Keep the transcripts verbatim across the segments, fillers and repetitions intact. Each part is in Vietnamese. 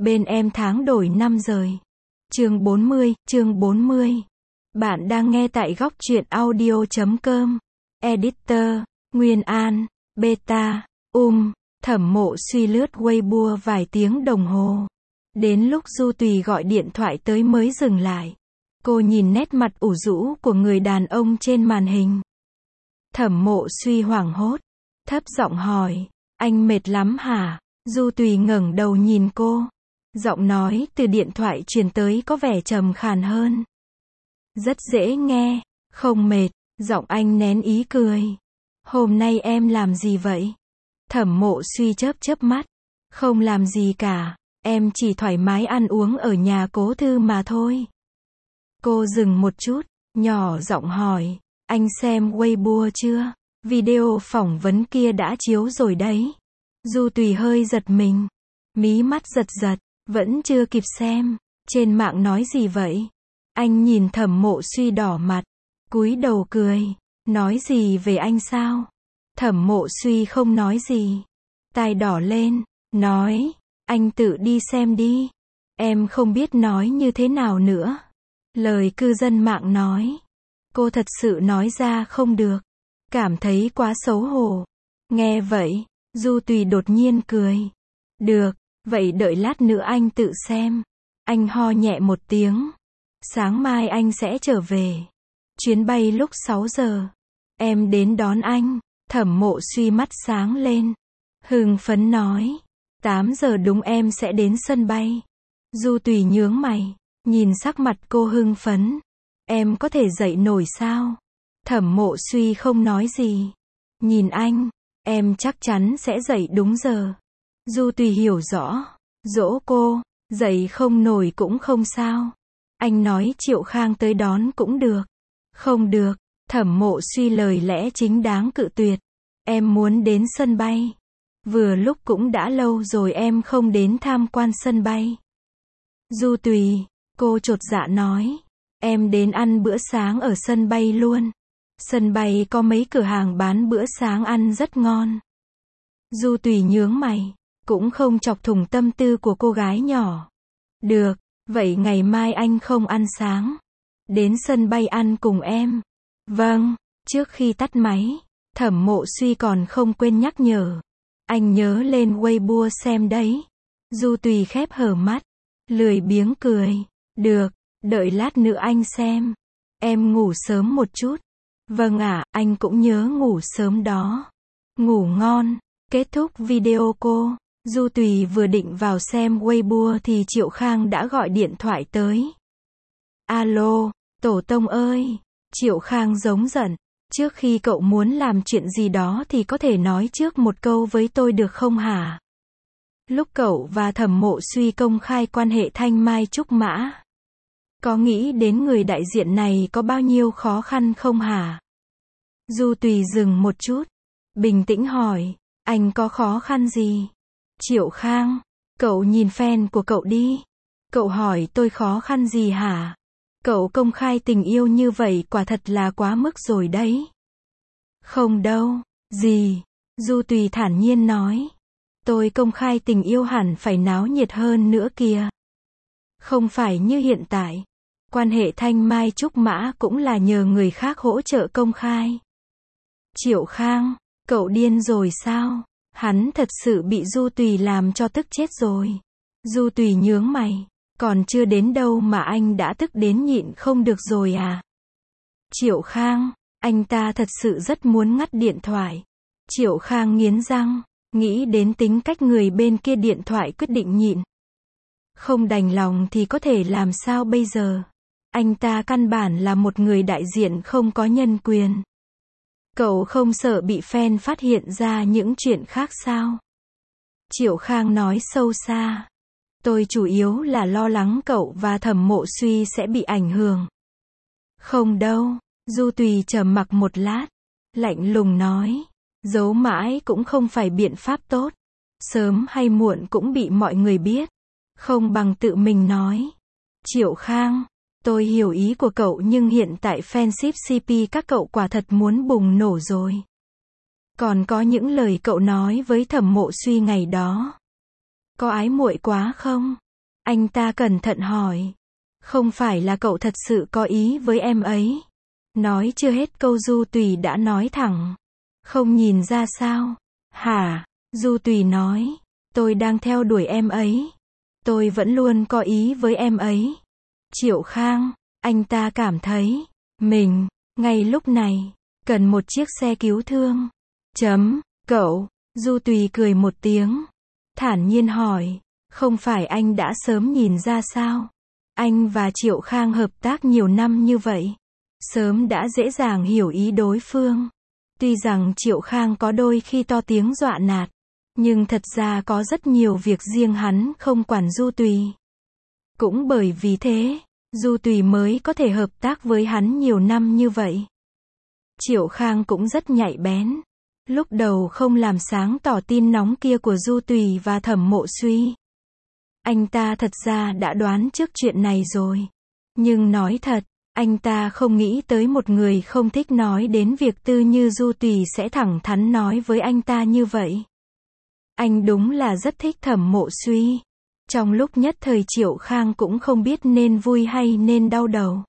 Bên em tháng đổi năm rời. Chương bốn mươi, chương bốn mươi. Bạn đang nghe tại góc truyện audio chấm com. Editor, Nguyên An, Beta, Um, Thẩm Mộ Suy lướt Weibo vài tiếng đồng hồ. Đến lúc Du Tùy gọi điện thoại tới mới dừng lại. Cô nhìn nét mặt ủ rũ của người đàn ông trên màn hình. Thẩm Mộ Suy hoảng hốt, thấp giọng hỏi, anh mệt lắm hả? Du Tùy ngẩng đầu nhìn cô. Giọng nói từ điện thoại truyền tới có vẻ trầm khàn hơn. Rất dễ nghe, không mệt, giọng anh nén ý cười. Hôm nay em làm gì vậy? Thẩm Mộ Suy chớp chớp mắt. Không làm gì cả, em chỉ thoải mái ăn uống ở nhà Cố Thư mà thôi. Cô dừng một chút, nhỏ giọng hỏi, anh xem Weibo chưa? Video phỏng vấn kia đã chiếu rồi đấy. Du Tùy hơi giật mình, mí mắt giật giật, vẫn chưa kịp xem. Trên mạng nói gì vậy? Anh nhìn Thẩm Mộ Suy đỏ mặt, cúi đầu cười, nói gì về anh sao? Thẩm Mộ Suy không nói gì, tai đỏ lên, nói, anh tự đi xem đi. Em không biết nói như thế nào nữa. Lời cư dân mạng nói. Cô thật sự nói ra không được, cảm thấy quá xấu hổ. Nghe vậy, Du Tùy đột nhiên cười. Được, vậy đợi lát nữa anh tự xem. Anh ho nhẹ một tiếng. Sáng mai anh sẽ trở về. Chuyến bay lúc sáu giờ. Em đến đón anh. Thẩm Mộ Suy mắt sáng lên, hưng phấn nói, tám giờ đúng em sẽ đến sân bay. Du Tùy nhướng mày, nhìn sắc mặt cô hưng phấn. Em có thể dậy nổi sao? Thẩm Mộ Suy không nói gì. Nhìn anh, em chắc chắn sẽ dậy đúng giờ. Du Tùy hiểu rõ, dỗ cô, dậy không nổi cũng không sao. Anh nói Triệu Khang tới đón cũng được. Không được, Thẩm Mộ Suy lời lẽ chính đáng cự tuyệt. Em muốn đến sân bay. Vừa lúc cũng đã lâu rồi em không đến tham quan sân bay. Du Tùy, cô chột dạ nói. Em đến ăn bữa sáng ở sân bay luôn. Sân bay có mấy cửa hàng bán bữa sáng ăn rất ngon. Du Tùy nhướng mày, cũng không chọc thủng tâm tư của cô gái nhỏ. Được, vậy ngày mai anh không ăn sáng. Đến sân bay ăn cùng em. Vâng, trước khi tắt máy, Thẩm Mộ Suy còn không quên nhắc nhở. Anh nhớ lên Weibo xem đấy. Du Tùy khép hờ mắt, lười biếng cười. Được, đợi lát nữa anh xem. Em ngủ sớm một chút. Vâng ạ, anh cũng nhớ ngủ sớm đó. Ngủ ngon. Kết thúc video cô, Du Tùy vừa định vào xem Weibo thì Triệu Khang đã gọi điện thoại tới. Alo, Tổ Tông ơi. Triệu Khang giống giận. Trước khi cậu muốn làm chuyện gì đó thì có thể nói trước một câu với tôi được không hả? Lúc cậu và Thẩm Mộ Suy công khai quan hệ thanh mai trúc mã, có nghĩ đến người đại diện này có bao nhiêu khó khăn không hả? Du Tùy dừng một chút, bình tĩnh hỏi, anh có khó khăn gì? Triệu Khang, cậu nhìn fan của cậu đi. Cậu hỏi tôi khó khăn gì hả? Cậu công khai tình yêu như vậy quả thật là quá mức rồi đấy. Không đâu, gì? Du Tùy thản nhiên nói. Tôi công khai tình yêu hẳn phải náo nhiệt hơn nữa kìa. Không phải như hiện tại. Quan hệ thanh mai trúc mã cũng là nhờ người khác hỗ trợ công khai. Triệu Khang, cậu điên rồi sao? Hắn thật sự bị Du Tùy làm cho tức chết rồi. Du Tùy nhướng mày. Còn chưa đến đâu mà anh đã tức đến nhịn không được rồi à? Triệu Khang, anh ta thật sự rất muốn ngắt điện thoại. Triệu Khang nghiến răng, nghĩ đến tính cách người bên kia điện thoại quyết định nhịn. Không đành lòng thì có thể làm sao bây giờ? Anh ta căn bản là một người đại diện không có nhân quyền. Cậu không sợ bị fan phát hiện ra những chuyện khác sao? Triệu Khang nói sâu xa. Tôi chủ yếu là lo lắng cậu và Thẩm Mộ Suy sẽ bị ảnh hưởng. Không đâu. Du Tùy trầm mặc một lát, lạnh lùng nói. Giấu mãi cũng không phải biện pháp tốt. Sớm hay muộn cũng bị mọi người biết. Không bằng tự mình nói. Triệu Khang, tôi hiểu ý của cậu nhưng hiện tại fanship xê pê các cậu quả thật muốn bùng nổ rồi. Còn có những lời cậu nói với Thẩm Mộ Suy ngày đó. Có ái muội quá không? Anh ta cẩn thận hỏi. Không phải là cậu thật sự có ý với em ấy? Nói chưa hết câu Du Tùy đã nói thẳng. Không nhìn ra sao? Hả? Du Tùy nói. Tôi đang theo đuổi em ấy. Tôi vẫn luôn có ý với em ấy. Triệu Khang, anh ta cảm thấy, mình, ngay lúc này, cần một chiếc xe cứu thương. Chấm, cậu, Du Tùy cười một tiếng. Thản nhiên hỏi, không phải anh đã sớm nhìn ra sao? Anh và Triệu Khang hợp tác nhiều năm như vậy. Sớm đã dễ dàng hiểu ý đối phương. Tuy rằng Triệu Khang có đôi khi to tiếng dọa nạt, nhưng thật ra có rất nhiều việc riêng hắn không quản Du Tùy. Cũng bởi vì thế, Du Tùy mới có thể hợp tác với hắn nhiều năm như vậy. Triệu Khang cũng rất nhạy bén. Lúc đầu không làm sáng tỏ tin nóng kia của Du Tùy và Thẩm Mộ Suy. Anh ta thật ra đã đoán trước chuyện này rồi. Nhưng nói thật, anh ta không nghĩ tới một người không thích nói đến việc tư như Du Tùy sẽ thẳng thắn nói với anh ta như vậy. Anh đúng là rất thích Thẩm Mộ Suy. Trong lúc nhất thời Triệu Khang cũng không biết nên vui hay nên đau đầu.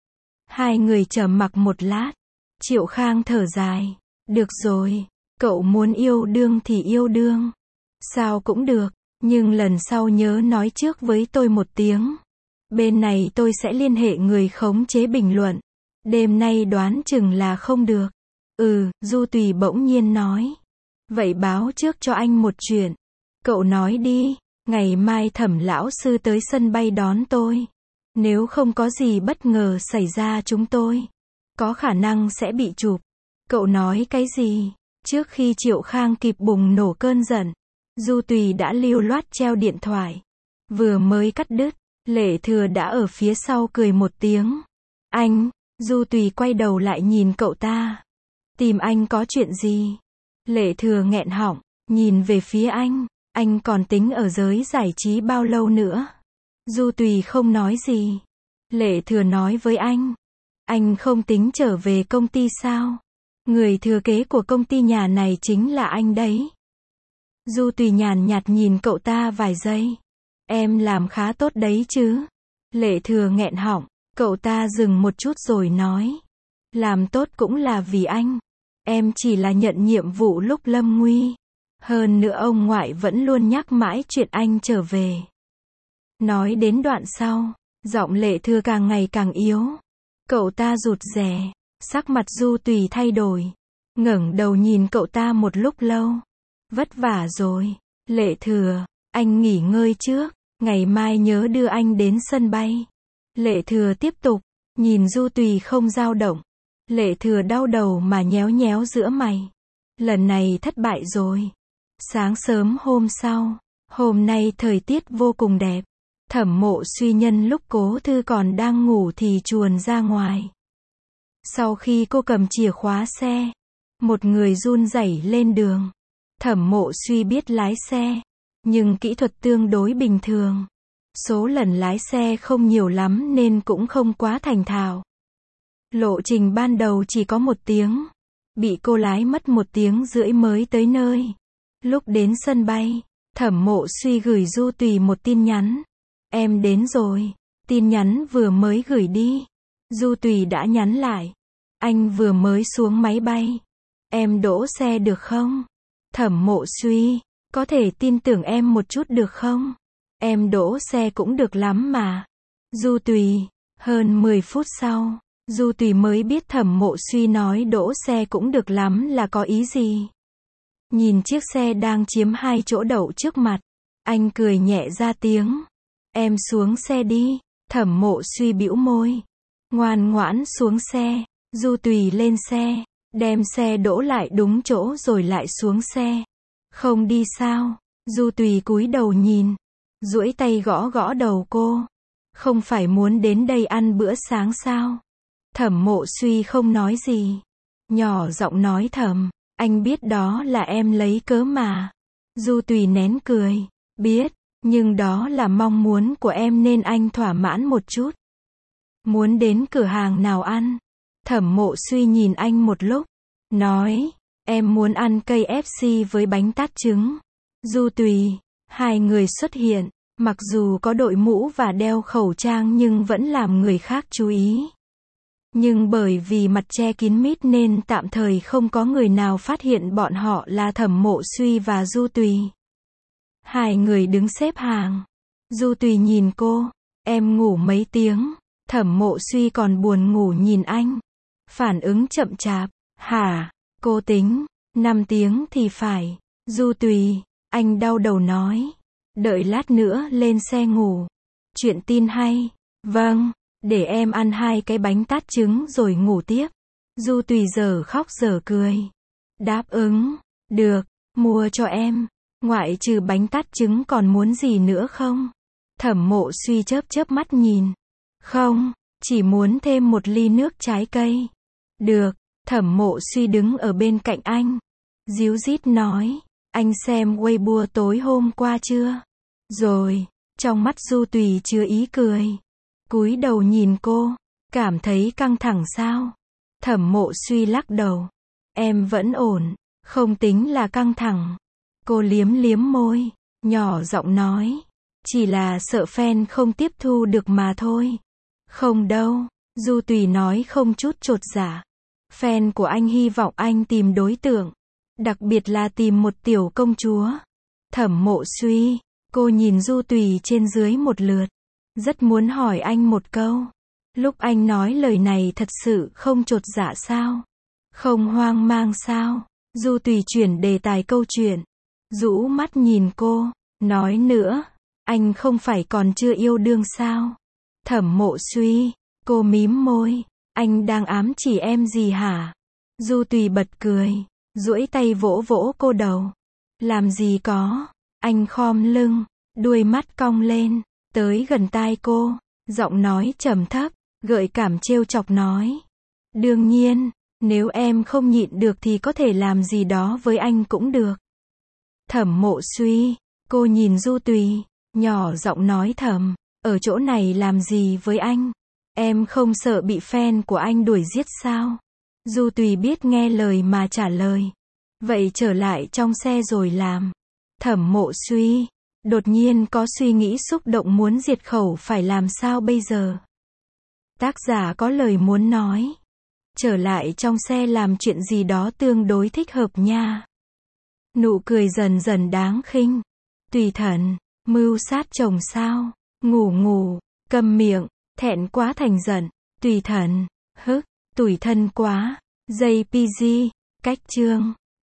Hai người trầm mặc một lát. Triệu Khang thở dài. Được rồi, cậu muốn yêu đương thì yêu đương. Sao cũng được, nhưng lần sau nhớ nói trước với tôi một tiếng. Bên này tôi sẽ liên hệ người khống chế bình luận. Đêm nay đoán chừng là không được. Ừ, Du Tùy bỗng nhiên nói. Vậy báo trước cho anh một chuyện. Cậu nói đi, ngày mai Thẩm lão sư tới sân bay đón tôi. Nếu không có gì bất ngờ xảy ra chúng tôi có khả năng sẽ bị chụp. Cậu nói cái gì? Trước khi Triệu Khang kịp bùng nổ cơn giận, Du Tùy đã lưu loát treo điện thoại. Vừa mới cắt đứt, Lệ Thừa đã ở phía sau cười một tiếng. Anh, Du Tùy quay đầu lại nhìn cậu ta. Tìm anh có chuyện gì? Lệ Thừa nghẹn họng, nhìn về phía anh. Anh còn tính ở giới giải trí bao lâu nữa? Du Tùy không nói gì. Lệ Thừa nói với anh. Anh không tính trở về công ty sao? Người thừa kế của công ty nhà này chính là anh đấy. Du Tùy nhàn nhạt nhìn cậu ta vài giây. Em làm khá tốt đấy chứ? Lệ Thừa nghẹn họng, cậu ta dừng một chút rồi nói. Làm tốt cũng là vì anh. Em chỉ là nhận nhiệm vụ lúc lâm nguy. Hơn nữa ông ngoại vẫn luôn nhắc mãi chuyện anh trở về. Nói đến đoạn sau, giọng Lệ Thừa càng ngày càng yếu. Cậu ta rụt rè, sắc mặt Du Tùy thay đổi. Ngẩng đầu nhìn cậu ta một lúc lâu. Vất vả rồi, Lệ Thừa, anh nghỉ ngơi trước, ngày mai nhớ đưa anh đến sân bay. Lệ Thừa tiếp tục, nhìn Du Tùy không dao động. Lệ Thừa đau đầu mà nhéo nhéo giữa mày. Lần này thất bại rồi. Sáng sớm hôm sau, hôm nay thời tiết vô cùng đẹp. Thẩm Mộ Suy nhân lúc Cố Thư còn đang ngủ thì chuồn ra ngoài. Sau khi cô cầm chìa khóa xe, một người run rẩy lên đường. Thẩm Mộ Suy biết lái xe, nhưng kỹ thuật tương đối bình thường. Số lần lái xe không nhiều lắm nên cũng không quá thành thạo. Lộ trình ban đầu chỉ có một tiếng. Bị cô lái mất một tiếng rưỡi mới tới nơi. Lúc đến sân bay, Thẩm Mộ Suy gửi Du Tùy một tin nhắn. Em đến rồi. Tin nhắn vừa mới gửi đi. Du Tùy đã nhắn lại. Anh vừa mới xuống máy bay. Em đỗ xe được không? Thẩm Mộ Suy, có thể tin tưởng em một chút được không? Em đỗ xe cũng được lắm mà. Du Tùy, hơn mười phút sau, Du Tùy mới biết Thẩm Mộ Suy nói đỗ xe cũng được lắm là có ý gì. Nhìn chiếc xe đang chiếm hai chỗ đậu trước mặt, anh cười nhẹ ra tiếng. Em xuống xe đi. Thẩm Mộ Suy bĩu môi. Ngoan ngoãn xuống xe. Du Tùy lên xe, đem xe đỗ lại đúng chỗ rồi lại xuống xe. Không đi sao? Du Tùy cúi đầu nhìn, duỗi tay gõ gõ đầu cô. Không phải muốn đến đây ăn bữa sáng sao? Thẩm Mộ Suy không nói gì. Nhỏ giọng nói thầm, anh biết đó là em lấy cớ mà. Du Tùy nén cười. Biết, nhưng đó là mong muốn của em nên anh thỏa mãn một chút. Muốn đến cửa hàng nào ăn? Thẩm Mộ Suy nhìn anh một lúc, nói, em muốn ăn cây ép xê với bánh tát trứng. Du Tùy, hai người xuất hiện, Mặc dù có đội mũ và đeo khẩu trang nhưng vẫn làm người khác chú ý. Nhưng bởi vì mặt che kín mít nên tạm thời không có người nào phát hiện bọn họ là Thẩm Mộ Suy và Du Tùy. Hai người đứng xếp hàng. Du Tùy nhìn cô, em ngủ mấy tiếng? Thẩm Mộ Suy còn buồn ngủ nhìn anh. Phản ứng chậm chạp, hả? Cô tính, năm tiếng thì phải. Du Tùy, anh đau đầu nói. Đợi lát nữa lên xe ngủ. Chuyện tin hay. Vâng, để em ăn hai cái bánh tát trứng rồi ngủ tiếp. Du Tùy giờ khóc giờ cười. Đáp ứng, được, mua cho em. Ngoại trừ bánh tát trứng còn muốn gì nữa không? Thẩm Mộ Suy chớp chớp mắt nhìn. Không, chỉ muốn thêm một ly nước trái cây. Được, Thẩm Mộ Suy đứng ở bên cạnh anh. Díu dít nói, anh xem Weibo tối hôm qua chưa? Rồi, trong mắt Du Tùy chứa ý cười. Cúi đầu nhìn cô, cảm thấy căng thẳng sao? Thẩm Mộ Suy lắc đầu. Em vẫn ổn, không tính là căng thẳng. Cô liếm liếm môi, nhỏ giọng nói. Chỉ là sợ fan không tiếp thu được mà thôi. Không đâu, Du Tùy nói không chút chột dạ. Fan của anh hy vọng anh tìm đối tượng. Đặc biệt là tìm một tiểu công chúa. Thẩm Mộ Suy, cô nhìn Du Tùy trên dưới một lượt. Rất muốn hỏi anh một câu. Lúc anh nói lời này thật sự không chột dạ sao? Không hoang mang sao? Du Tùy chuyển đề tài câu chuyện. Rũ mắt nhìn cô, nói nữa. Anh không phải còn chưa yêu đương sao? Thẩm Mộ Suy, cô mím môi. Anh đang ám chỉ em gì hả? Du Tùy bật cười, duỗi tay vỗ vỗ cô đầu. Làm gì có? Anh khom lưng, đuôi mắt cong lên, tới gần tai cô, giọng nói trầm thấp, gợi cảm trêu chọc nói. Đương nhiên, nếu em không nhịn được thì có thể làm gì đó với anh cũng được. Thẩm Mộ Suy, cô nhìn Du Tùy, nhỏ giọng nói thầm, ở chỗ này làm gì với anh? Em không sợ bị fan của anh đuổi giết sao? Du Tùy biết nghe lời mà trả lời. Vậy trở lại trong xe rồi làm. Thẩm Mộ Suy, đột nhiên có suy nghĩ xúc động muốn diệt khẩu phải làm sao bây giờ? Tác giả có lời muốn nói. Trở lại trong xe làm chuyện gì đó tương đối thích hợp nha. Nụ cười dần dần đáng khinh. Tùy Thần, mưu sát chồng sao? Ngủ ngủ, câm miệng, thẹn quá thành giận. Tùy Thần, hức, tủi thân quá. gi pê giê, cách chương.